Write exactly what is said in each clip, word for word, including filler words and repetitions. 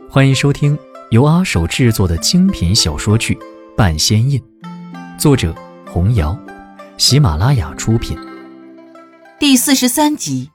欢迎收听由阿手制作的精品小说剧《半仙印》，作者红瑶，喜马拉雅出品。 第四十三集。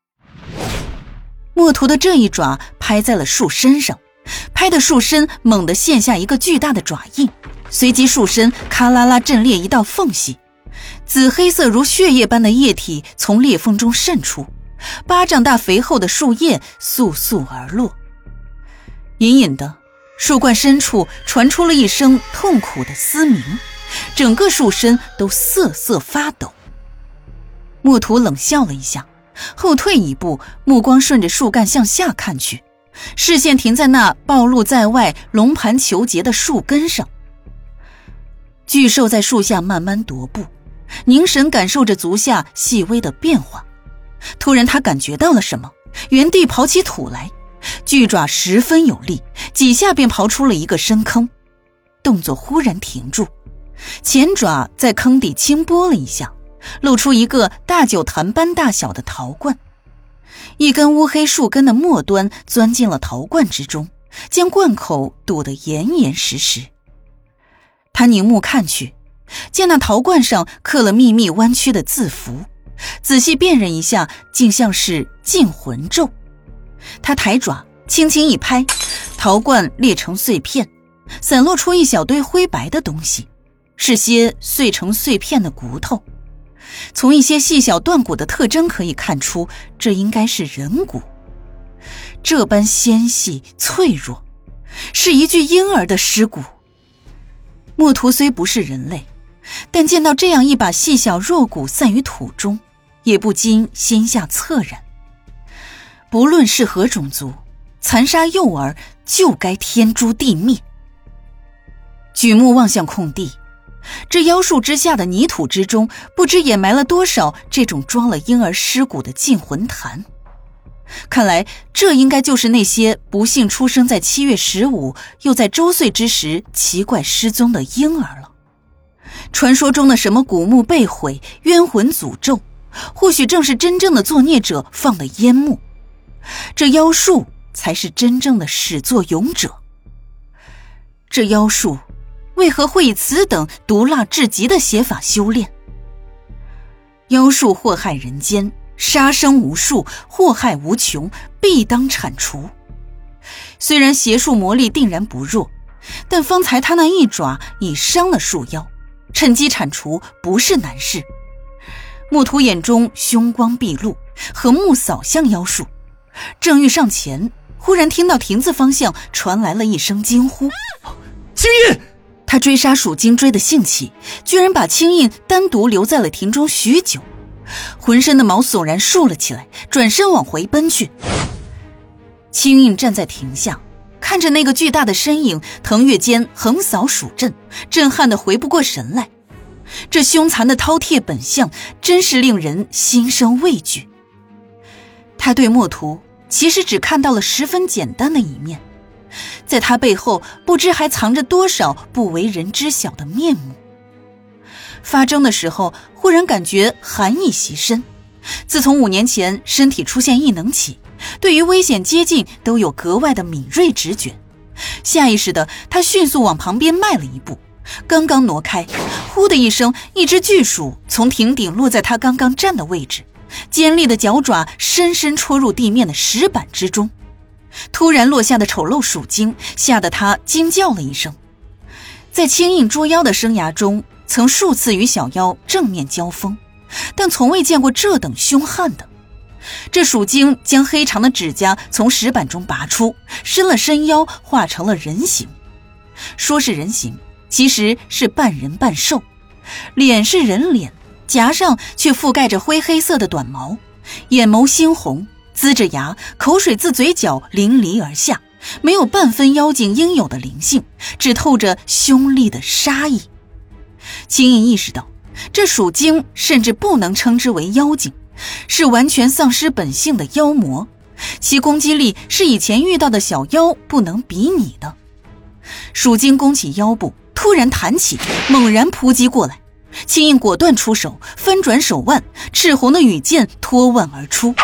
墨图的这一爪拍在了树身上，拍的树身猛地现下一个巨大的爪印，随即树身咔啦啦震裂一道缝隙，紫黑色如血液般的液体从裂缝中渗出，巴掌大肥厚的树叶簌簌而落。隐隐的，树冠深处传出了一声痛苦的嘶鸣，整个树身都瑟瑟发抖。墨图冷笑了一下，后退一步，目光顺着树干向下看去，视线停在那暴露在外龙盘求节的树根上。巨兽在树下慢慢踱步，凝神感受着足下细微的变化。突然他感觉到了什么，原地刨起土来，巨爪十分有力，几下便刨出了一个深坑，动作忽然停住，前爪在坑底轻拨了一下，露出一个大酒坛般大小的陶罐，一根乌黑树根的末端钻进了陶罐之中，将罐口堵得严严实实。他凝目看去，见那陶罐上刻了密密弯曲的字符，仔细辨认一下，竟像是禁魂咒。他抬爪轻轻一拍，陶罐裂成碎片，散落出一小堆灰白的东西，是些碎成碎片的骨头。从一些细小断骨的特征可以看出，这应该是人骨。这般纤细脆弱，是一具婴儿的尸骨。墨图虽不是人类，但见到这样一把细小肉骨散于土中，也不禁心下恻然。不论是何种族，残杀幼儿就该天诛地灭。举目望向空地，这妖树之下的泥土之中，不知掩埋了多少这种装了婴儿尸骨的禁魂坛。看来这应该就是那些不幸出生在七月十五又在周岁之时奇怪失踪的婴儿了。传说中的什么古墓被毁、冤魂诅咒，或许正是真正的作孽者放的烟幕。这妖树才是真正的始作俑者。这妖树为何会以此等毒辣至极的邪法修炼？妖树祸害人间，杀生无数，祸害无穷，必当铲除。虽然邪术魔力定然不弱，但方才他那一爪已伤了树妖，趁机铲除不是难事。墨图眼中凶光毕露，横目扫向妖树，正欲上前，忽然听到亭子方向传来了一声惊呼： 青印！ 他追杀蜀京追得兴起，居然把青印单独留在了亭中许久，浑身的毛悚然竖了起来，转身往回奔去。青印站在亭下，看着那个巨大的身影腾跃间横扫蜀阵，震撼得回不过神来。这凶残的饕餮本相真是令人心生畏惧。他对墨图其实只看到了十分简单的一面，在他背后不知还藏着多少不为人知晓的面目。发征的时候忽然感觉寒意袭身，自从五年前身体出现异能起，对于危险接近都有格外的敏锐直觉。下意识的他迅速往旁边迈了一步，刚刚挪开，呼的一声，一只巨鼠从亭顶落在他刚刚站的位置，尖利的脚爪深深戳入地面的石板之中。突然落下的丑陋鼠精吓得他惊叫了一声。在青印捉妖的生涯中，曾数次与小妖正面交锋，但从未见过这等凶悍的。这鼠精将黑长的指甲从石板中拔出，伸了伸腰，化成了人形。说是人形，其实是半人半兽，脸是人脸，颊上却覆盖着灰黑色的短毛，眼眸猩红，呲着牙，口水自嘴角淋漓而下，没有半分妖精应有的灵性，只透着凶厉的杀意。青印意识到，这鼠精甚至不能称之为妖精，是完全丧失本性的妖魔，其攻击力是以前遇到的小妖不能比拟的。鼠精弓起腰部，突然弹起，猛然扑击过来。青印果断出手，翻转手腕，赤红的羽剑脱腕而出。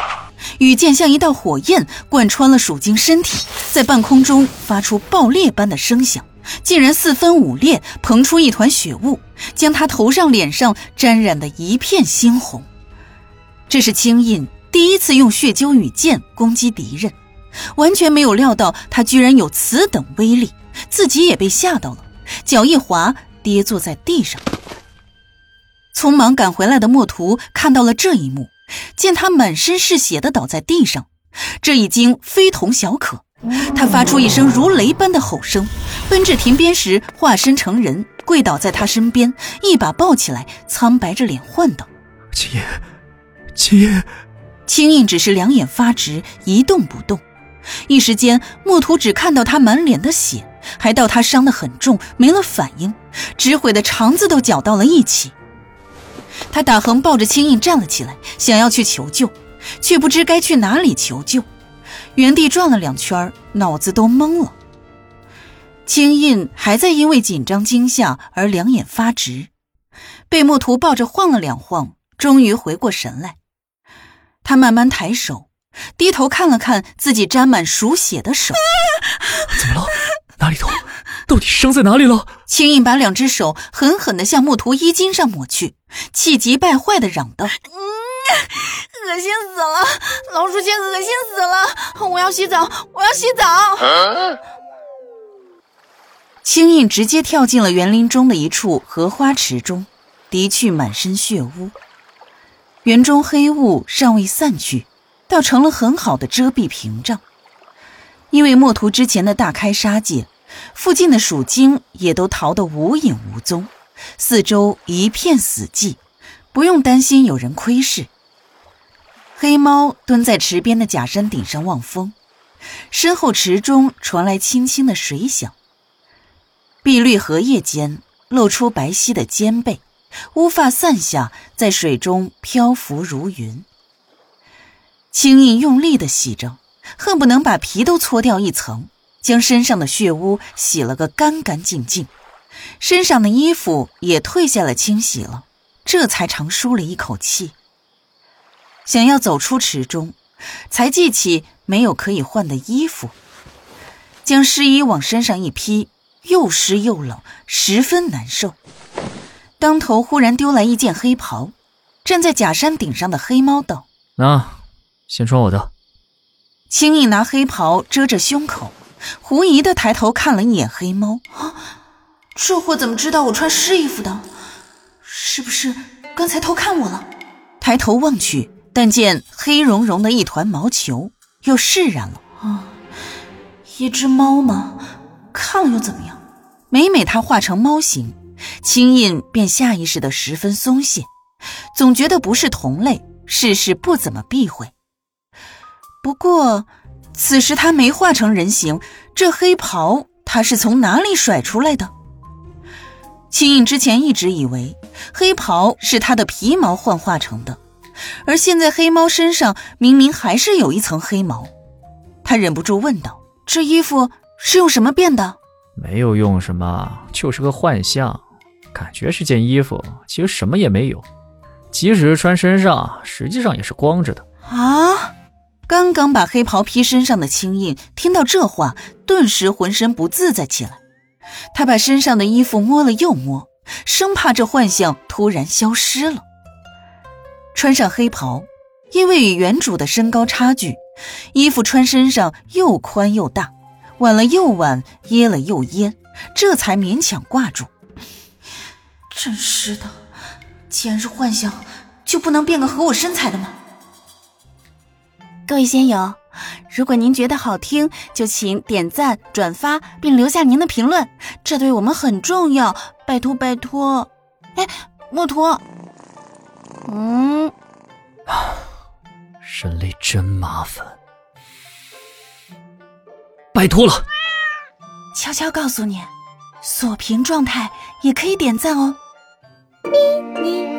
羽箭像一道火焰贯穿了蜀京身体，在半空中发出爆裂般的声响，竟然四分五裂，膨出一团血雾，将他头上脸上沾染得一片猩红。这是青印第一次用血灸羽箭攻击敌人，完全没有料到他居然有此等威力，自己也被吓到了，脚一滑跌坐在地上。匆忙赶回来的墨图看到了这一幕，见他满身是血地倒在地上，这已经非同小可。他发出一声如雷般的吼声，奔至田边时化身成人，跪倒在他身边，一把抱起来，苍白着脸唤道： 青印，青印。 青印只是两眼发直，一动不动。一时间，墨图只看到他满脸的血，还道他伤得很重，没了反应，只悔的肠子都搅到了一起。他打横抱着青印站了起来，想要去求救，却不知该去哪里求救，原地转了两圈，脑子都懵了。青印还在因为紧张惊吓而两眼发直，被墨图抱着晃了两晃，终于回过神来。他慢慢抬手，低头看了看自己沾满熟血的手。 怎么了？哪里痛？到底伤在哪里了？ 青印把两只手狠狠地向墨图衣襟上抹去，气急败坏地嚷道：嗯，恶心死了，老鼠精恶心死了，我要洗澡，我要洗澡、啊、青印直接跳进了园林中的一处荷花池中，涤去满身血污。园中黑雾尚未散去，倒成了很好的遮蔽屏障。因为墨图之前的大开杀戒，附近的蜀精也都逃得无影无踪，四周一片死寂，不用担心有人窥视。黑猫蹲在池边的假山顶上望风，身后池中传来轻轻的水响，碧绿荷叶间露出白皙的肩背，乌发散下，在水中漂浮如云。青印用力地洗着，恨不能把皮都搓掉一层，将身上的血污洗了个干干净净，身上的衣服也褪下了清洗了，这才长舒了一口气。想要走出池中，才记起没有可以换的衣服，将湿衣往身上一披，又湿又冷，十分难受。当头忽然丢来一件黑袍，站在假山顶上的黑猫道： 那先穿我的。 青印拿黑袍遮着胸口，狐疑地抬头看了一眼黑猫、啊、这货怎么知道我穿湿衣服的？是不是刚才偷看我了？抬头望去，但见黑茸茸的一团毛球，又释然了。啊，一只猫吗？看了又怎么样？每每它化成猫形，青印便下意识地十分松懈，总觉得不是同类，事事不怎么避讳。不过此时他没化成人形，这黑袍他是从哪里甩出来的？青印之前一直以为黑袍是他的皮毛幻化成的，而现在黑猫身上明明还是有一层黑毛。他忍不住问道：这衣服是用什么变的？ 没有用什么，就是个幻象，感觉是件衣服，其实什么也没有，即使是穿身上，实际上也是光着的。 啊！刚刚把黑袍披身上的青印听到这话，顿时浑身不自在起来。他把身上的衣服摸了又摸，生怕这幻象突然消失了。穿上黑袍，因为与原主的身高差距，衣服穿身上又宽又大，挽了又挽，掖了又掖，这才勉强挂住。真是的，既然是幻象，就不能变个合我身材的吗？各位仙友，如果您觉得好听，就请点赞、转发并留下您的评论，这对我们很重要，拜托拜托。哎，墨图，嗯， 人类真麻烦，拜托了。 悄悄告诉你，锁屏状态也可以点赞哦。咪咪